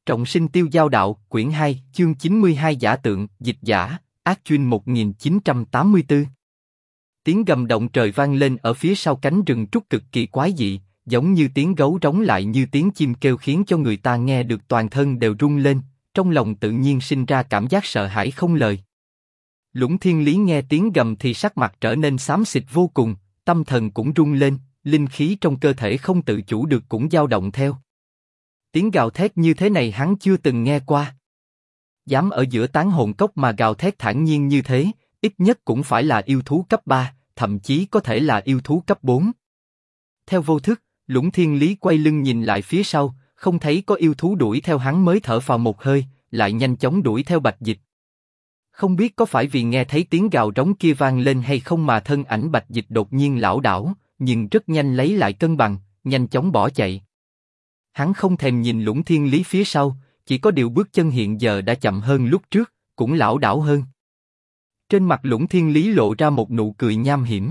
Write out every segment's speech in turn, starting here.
Trọng sinh tiêu giao đạo, quyển 2, chương 92 giả tượng, dịch giả, Ác Chuyên 1984. Tiếng gầm động trời vang lên ở phía sau cánh rừng trúc cực kỳ quái dị, giống như tiếng gấu rống lại như tiếng chim kêu khiến cho người ta nghe được toàn thân đều rung lên, trong lòng tự nhiên sinh ra cảm giác sợ hãi không lời. Lũng Thiên Lý nghe tiếng gầm thì sắc mặt trở nên xám xịt vô cùng, tâm thần cũng rung lên, linh khí trong cơ thể không tự chủ được cũng dao động theo. Tiếng gào thét như thế này hắn chưa từng nghe qua. Dám ở giữa tán hồn cốc mà gào thét thản nhiên như thế, ít nhất cũng phải là yêu thú cấp 3, thậm chí có thể là yêu thú cấp 4. Theo vô thức, Lũng Thiên Lý quay lưng nhìn lại phía sau, không thấy có yêu thú đuổi theo hắn mới thở phào một hơi, lại nhanh chóng đuổi theo Bạch Dịch. Không biết có phải vì nghe thấy tiếng gào rống kia vang lên hay không mà thân ảnh Bạch Dịch đột nhiên lảo đảo, nhưng rất nhanh lấy lại cân bằng, nhanh chóng bỏ chạy. Hắn không thèm nhìn Lũng Thiên Lý phía sau, chỉ có điều bước chân hiện giờ đã chậm hơn lúc trước, cũng lảo đảo hơn. Trên mặt Lũng Thiên Lý lộ ra một nụ cười nham hiểm.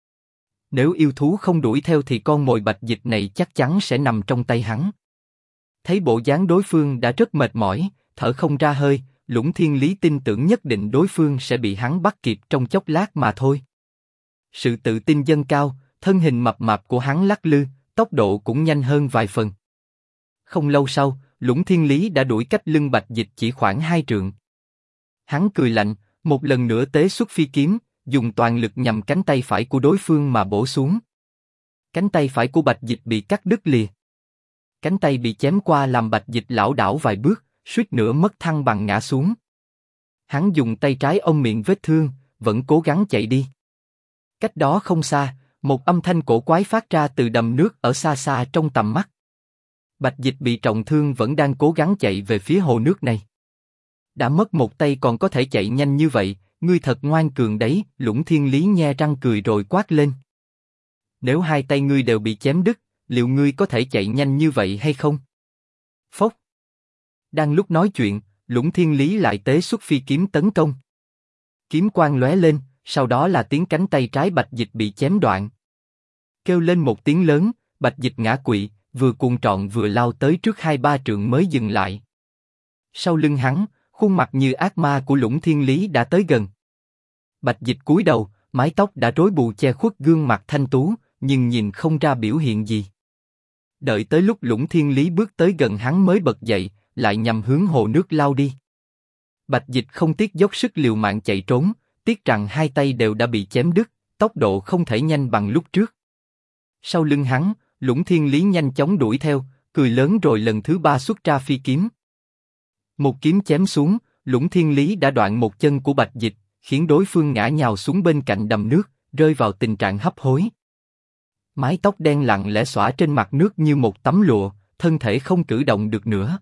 Nếu yêu thú không đuổi theo thì con mồi Bạch Dịch này chắc chắn sẽ nằm trong tay hắn. Thấy bộ dáng đối phương đã rất mệt mỏi, thở không ra hơi, Lũng Thiên Lý tin tưởng nhất định đối phương sẽ bị hắn bắt kịp trong chốc lát mà thôi. Sự tự tin dâng cao, thân hình mập mạp của hắn lắc lư, tốc độ cũng nhanh hơn vài phần. Không lâu sau, Lũng Thiên Lý đã đuổi cách lưng Bạch Dịch chỉ khoảng 2 trượng. Hắn cười lạnh, một lần nữa tế xuất phi kiếm, dùng toàn lực nhằm cánh tay phải của đối phương mà bổ xuống. Cánh tay phải của Bạch Dịch bị cắt đứt lìa. Cánh tay bị chém qua làm Bạch Dịch lảo đảo vài bước, suýt nữa mất thăng bằng ngã xuống. Hắn dùng tay trái ôm miệng vết thương, vẫn cố gắng chạy đi. Cách đó không xa, một âm thanh cổ quái phát ra từ đầm nước ở xa xa trong tầm mắt. Bạch Dịch bị trọng thương vẫn đang cố gắng chạy về phía hồ nước này. Đã mất một tay còn có thể chạy nhanh như vậy, ngươi thật ngoan cường đấy. Lũng Thiên Lý nhe răng cười rồi quát lên. Nếu hai tay ngươi đều bị chém đứt, liệu ngươi có thể chạy nhanh như vậy hay không? Phốc. Đang lúc nói chuyện, Lũng Thiên Lý lại tế xuất phi kiếm tấn công. Kiếm quang lóe lên, sau đó là tiếng cánh tay trái Bạch Dịch bị chém đoạn. Kêu lên một tiếng lớn, Bạch Dịch ngã quỵ, vừa cuồng trọn vừa lao tới trước 2-3 trượng mới dừng lại. Sau lưng hắn, khuôn mặt như ác ma của Lũng Thiên Lý đã tới gần. Bạch Dịch cúi đầu, mái tóc đã rối bù che khuất gương mặt thanh tú, nhưng nhìn không ra biểu hiện gì. Đợi tới lúc Lũng Thiên Lý bước tới gần hắn mới bật dậy, lại nhằm hướng hồ nước lao đi. Bạch Dịch không tiếc dốc sức liều mạng chạy trốn, tiếc rằng hai tay đều đã bị chém đứt, tốc độ không thể nhanh bằng lúc trước. Sau lưng hắn, Lũng Thiên Lý nhanh chóng đuổi theo, cười lớn rồi lần thứ 3 xuất ra phi kiếm. Một kiếm chém xuống, Lũng Thiên Lý đã đoạn một chân của Bạch Dịch, khiến đối phương ngã nhào xuống bên cạnh đầm nước, rơi vào tình trạng hấp hối. Mái tóc đen lặng lẽ xõa trên mặt nước như một tấm lụa, thân thể không cử động được nữa.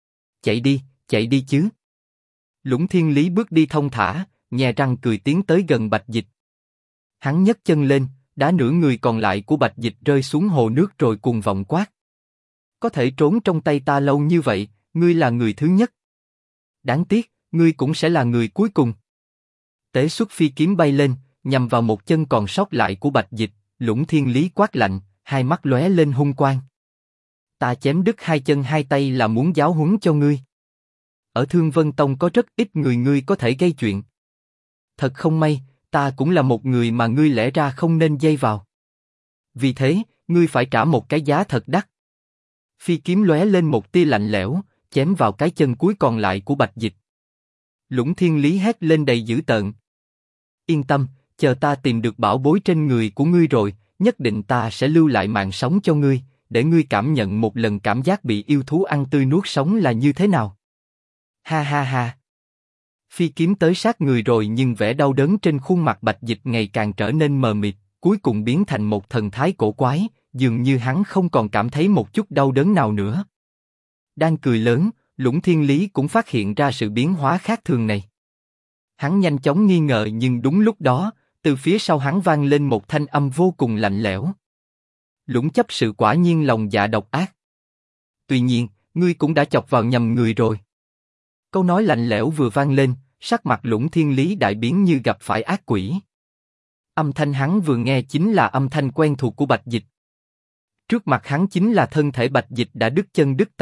Chạy đi chứ. Lũng Thiên Lý bước đi thong thả, nhe răng cười tiến tới gần Bạch Dịch. Hắn nhấc chân lên, đá nửa người còn lại của Bạch Dịch rơi xuống hồ nước rồi cuồng vọng quát. Có thể trốn trong tay ta lâu như vậy, ngươi là người thứ nhất. Đáng tiếc, ngươi cũng sẽ là người cuối cùng. Tế xuất phi kiếm bay lên, nhằm vào một chân còn sót lại của Bạch Dịch, Lũng Thiên Lý quát lạnh, hai mắt lóe lên hung quang. Ta chém đứt hai chân hai tay là muốn giáo huấn cho ngươi. Ở Thương Vân Tông có rất ít người ngươi có thể gây chuyện. Thật không may, ta cũng là một người mà ngươi lẽ ra không nên dây vào. Vì thế, ngươi phải trả một cái giá thật đắt. Phi kiếm lóe lên một tia lạnh lẽo, chém vào cái chân cuối còn lại của Bạch Dịch. Lũng Thiên Lý hét lên đầy dữ tợn. Yên tâm, chờ ta tìm được bảo bối trên người của ngươi rồi, nhất định ta sẽ lưu lại mạng sống cho ngươi, để ngươi cảm nhận một lần cảm giác bị yêu thú ăn tươi nuốt sống là như thế nào. Ha ha ha. Phi kiếm tới sát người rồi nhưng vẻ đau đớn trên khuôn mặt Bạch Dịch ngày càng trở nên mờ mịt, cuối cùng biến thành một thần thái cổ quái, dường như hắn không còn cảm thấy một chút đau đớn nào nữa. Đang cười lớn, Lũng Thiên Lý cũng phát hiện ra sự biến hóa khác thường này. Hắn nhanh chóng nghi ngờ nhưng đúng lúc đó, từ phía sau hắn vang lên một thanh âm vô cùng lạnh lẽo. Lũng chấp sự quả nhiên lòng dạ độc ác. Tuy nhiên, ngươi cũng đã chọc vào nhầm người rồi. Câu nói lạnh lẽo vừa vang lên, sắc mặt Lũng Thiên Lý đại biến như gặp phải ác quỷ. Âm thanh hắn vừa nghe chính là âm thanh quen thuộc của Bạch Dịch. Trước mặt hắn chính là thân thể Bạch Dịch đã đứt chân đứt tay,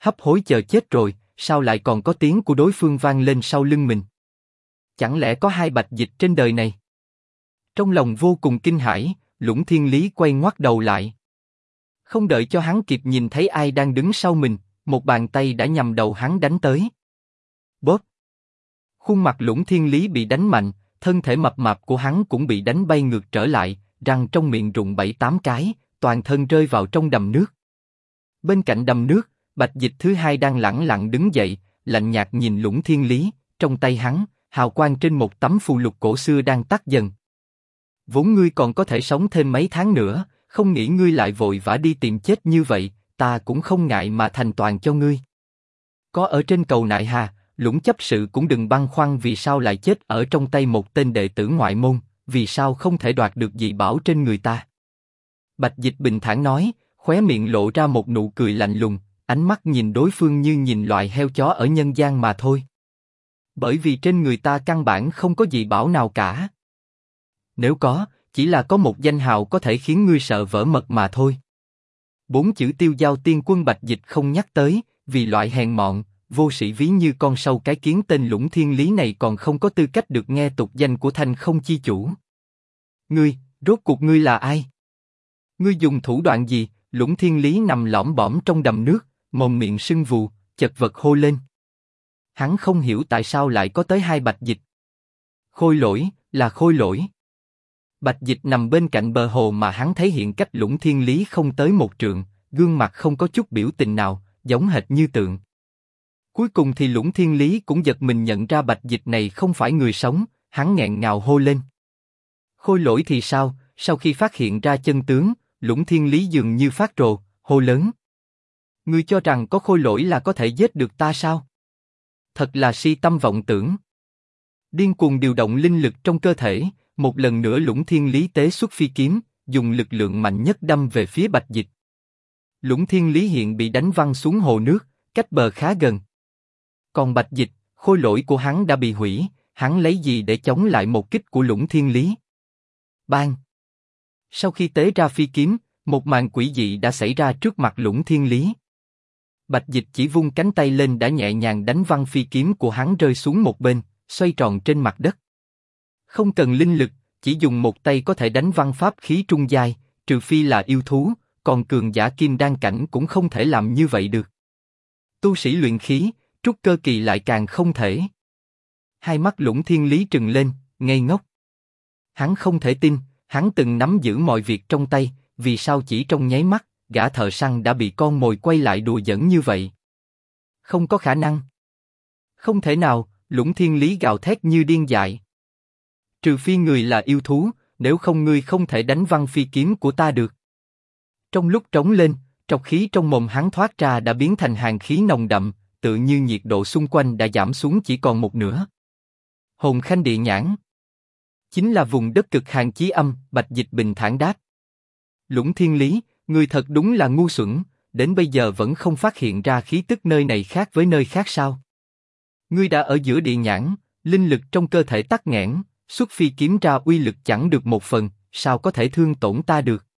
hấp hối chờ chết rồi, sao lại còn có tiếng của đối phương vang lên sau lưng mình? Chẳng lẽ có hai Bạch Dịch trên đời này? Trong lòng vô cùng kinh hãi, Lũng Thiên Lý quay ngoắt đầu lại. Không đợi cho hắn kịp nhìn thấy ai đang đứng sau mình, một bàn tay đã nhằm đầu hắn đánh tới. Bóp! Khuôn mặt Lũng Thiên Lý bị đánh mạnh, thân thể mập mạp của hắn cũng bị đánh bay ngược trở lại, răng trong miệng rụng 7-8 cái, toàn thân rơi vào trong đầm nước. Bên cạnh đầm nước, Bạch Dịch thứ hai đang lẳng lặng đứng dậy, lạnh nhạt nhìn Lũng Thiên Lý, trong tay hắn, hào quang trên một tấm phù lục cổ xưa đang tắt dần. Vốn ngươi còn có thể sống thêm mấy tháng nữa, không nghĩ ngươi lại vội vã đi tìm chết như vậy, ta cũng không ngại mà thành toàn cho ngươi. Có ở trên cầu Nại Hà, Lũng chấp sự cũng đừng băn khoăn vì sao lại chết ở trong tay một tên đệ tử ngoại môn, vì sao không thể đoạt được dị bảo trên người ta. Bạch Dịch bình thản nói, khóe miệng lộ ra một nụ cười lạnh lùng, ánh mắt nhìn đối phương như nhìn loại heo chó ở nhân gian mà thôi. Bởi vì trên người ta căn bản không có dị bảo nào cả. Nếu có, chỉ là có một danh hào có thể khiến ngươi sợ vỡ mật mà thôi. 4 chữ Tiêu Giao Tiên Quân Bạch Dịch không nhắc tới, vì loại hèn mọn, vô sĩ ví như con sâu cái kiến tên Lũng Thiên Lý này còn không có tư cách được nghe tục danh của Thanh Không chi chủ. Ngươi, rốt cuộc ngươi là ai? Ngươi dùng thủ đoạn gì? Lũng Thiên Lý nằm lõm bõm trong đầm nước, mồm miệng sưng vù, chật vật hô lên. Hắn không hiểu tại sao lại có tới hai Bạch Dịch. Khôi Lỗi, là Khôi Lỗi. Bạch Dịch nằm bên cạnh bờ hồ mà hắn thấy hiện cách Lũng Thiên Lý không tới một trượng, gương mặt không có chút biểu tình nào, giống hệt như tượng. Cuối cùng thì Lũng Thiên Lý cũng giật mình nhận ra Bạch Dịch này không phải người sống, hắn nghẹn ngào hô lên. Khôi Lỗi thì sao? Sau khi phát hiện ra chân tướng, Lũng Thiên Lý dường như phát rồ, hô lớn. Ngươi cho rằng có Khôi Lỗi là có thể giết được ta sao? Thật là si tâm vọng tưởng. Điên cuồng điều động linh lực trong cơ thể, một lần nữa Lũng Thiên Lý tế xuất phi kiếm, dùng lực lượng mạnh nhất đâm về phía Bạch Dịch. Lũng Thiên Lý hiện bị đánh văng xuống hồ nước, cách bờ khá gần. Còn Bạch Dịch, Khôi Lỗi của hắn đã bị hủy, hắn lấy gì để chống lại một kích của Lũng Thiên Lý? Bang! Sau khi tế ra phi kiếm, một màn quỷ dị đã xảy ra trước mặt Lũng Thiên Lý. Bạch Dịch chỉ vung cánh tay lên đã nhẹ nhàng đánh văng phi kiếm của hắn rơi xuống một bên, xoay tròn trên mặt đất. Không cần linh lực, chỉ dùng một tay có thể đánh văng pháp khí trung giai, trừ phi là yêu thú, còn cường giả kim đan cảnh cũng không thể làm như vậy được. Tu sĩ luyện khí, trúc cơ kỳ lại càng không thể. Hai mắt Lũng Thiên Lý trừng lên, ngây ngốc. Hắn không thể tin, hắn từng nắm giữ mọi việc trong tay, vì sao chỉ trong nháy mắt, gã thợ săn đã bị con mồi quay lại đùa giỡn như vậy? Không có khả năng. Không thể nào, Lũng Thiên Lý gào thét như điên dại. Trừ phi người là yêu thú, nếu không ngươi không thể đánh văng phi kiếm của ta được. Trong lúc trống lên, trọc khí trong mồm hắn thoát ra đã biến thành hàn khí nồng đậm, tự như nhiệt độ xung quanh đã giảm xuống chỉ còn một nửa. Hồn Khanh Địa Nhãn chính là vùng đất cực hàn chí âm, Bạch Dịch bình thản đáp. Lũng Thiên Lý, ngươi thật đúng là ngu xuẩn, đến bây giờ vẫn không phát hiện ra khí tức nơi này khác với nơi khác sao? Ngươi đã ở giữa địa nhãn, linh lực trong cơ thể tắc nghẽn, xuất phi kiếm ra uy lực chẳng được một phần, sao có thể thương tổn ta được?